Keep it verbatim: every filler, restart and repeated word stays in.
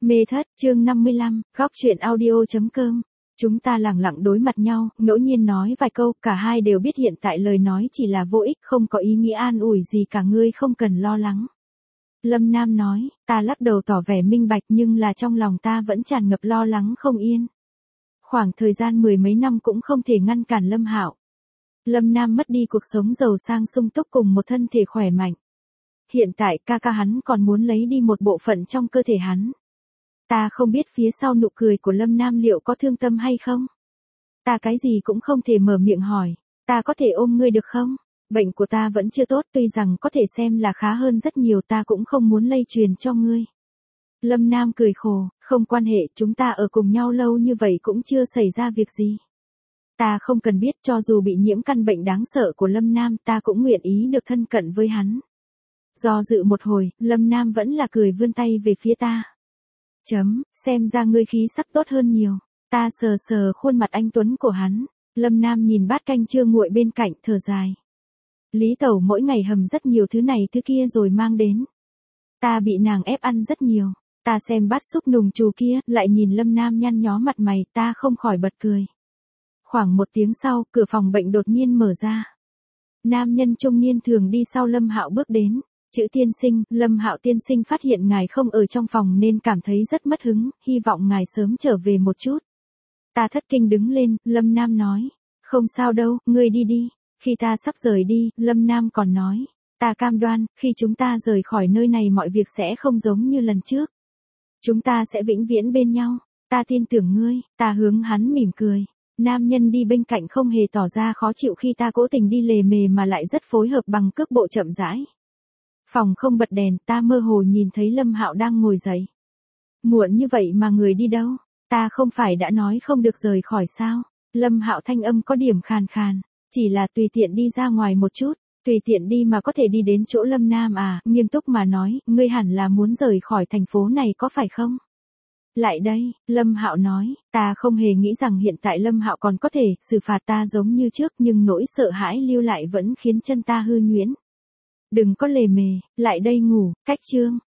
Mê thất, chương năm mươi lăm, góc truyện audio.com. Chúng ta lẳng lặng đối mặt nhau, ngẫu nhiên nói vài câu, cả hai đều biết hiện tại lời nói chỉ là vô ích, không có ý nghĩa an ủi gì cả, ngươi không cần lo lắng. Lâm Nam nói, ta lắc đầu tỏ vẻ minh bạch nhưng là trong lòng ta vẫn tràn ngập lo lắng không yên. Khoảng thời gian mười mấy năm cũng không thể ngăn cản Lâm Hạo. Lâm Nam mất đi cuộc sống giàu sang sung túc cùng một thân thể khỏe mạnh. Hiện tại ca ca hắn còn muốn lấy đi một bộ phận trong cơ thể hắn. Ta không biết phía sau nụ cười của Lâm Nam liệu có thương tâm hay không? Ta cái gì cũng không thể mở miệng hỏi, ta có thể ôm ngươi được không? Bệnh của ta vẫn chưa tốt, tuy rằng có thể xem là khá hơn rất nhiều, ta cũng không muốn lây truyền cho ngươi. Lâm Nam cười khổ, không quan hệ, chúng ta ở cùng nhau lâu như vậy cũng chưa xảy ra việc gì. Ta không cần biết, cho dù bị nhiễm căn bệnh đáng sợ của Lâm Nam, ta cũng nguyện ý được thân cận với hắn. Do dự một hồi, Lâm Nam vẫn là cười vươn tay về phía ta. Chấm, xem ra ngươi khí sắc tốt hơn nhiều. Ta sờ sờ khuôn mặt anh tuấn của hắn. Lâm Nam nhìn bát canh chưa nguội bên cạnh, thở dài. Lý Tẩu mỗi ngày hầm rất nhiều thứ này thứ kia rồi mang đến. Ta bị nàng ép ăn rất nhiều. Ta xem bát súp nùng trù kia, lại nhìn Lâm Nam nhăn nhó mặt mày, ta không khỏi bật cười. Khoảng một tiếng sau, cửa phòng bệnh đột nhiên mở ra. Nam nhân trung niên thường đi sau Lâm Hạo bước đến. Chữ tiên sinh, Lâm Hạo tiên sinh phát hiện ngài không ở trong phòng nên cảm thấy rất mất hứng, hy vọng ngài sớm trở về một chút. Ta thất kinh đứng lên, Lâm Nam nói, không sao đâu, ngươi đi đi. Khi ta sắp rời đi, Lâm Nam còn nói, ta cam đoan, khi chúng ta rời khỏi nơi này mọi việc sẽ không giống như lần trước. Chúng ta sẽ vĩnh viễn bên nhau, ta tin tưởng ngươi, ta hướng hắn mỉm cười. Nam nhân đi bên cạnh không hề tỏ ra khó chịu khi ta cố tình đi lề mề mà lại rất phối hợp bằng cước bộ chậm rãi. Phòng không bật đèn, ta mơ hồ nhìn thấy Lâm Hạo đang ngồi dậy. Muộn như vậy mà người đi đâu? Ta không phải đã nói không được rời khỏi sao? Lâm Hạo thanh âm có điểm khàn khàn, chỉ là tùy tiện đi ra ngoài một chút, tùy tiện đi mà có thể đi đến chỗ Lâm Nam à? Nghiêm túc mà nói, ngươi hẳn là muốn rời khỏi thành phố này có phải không? Lại đây, Lâm Hạo nói, ta không hề nghĩ rằng hiện tại Lâm Hạo còn có thể xử phạt ta giống như trước, nhưng nỗi sợ hãi lưu lại vẫn khiến chân ta hư nhuyễn. Đừng có lề mề, lại đây ngủ, cách chương.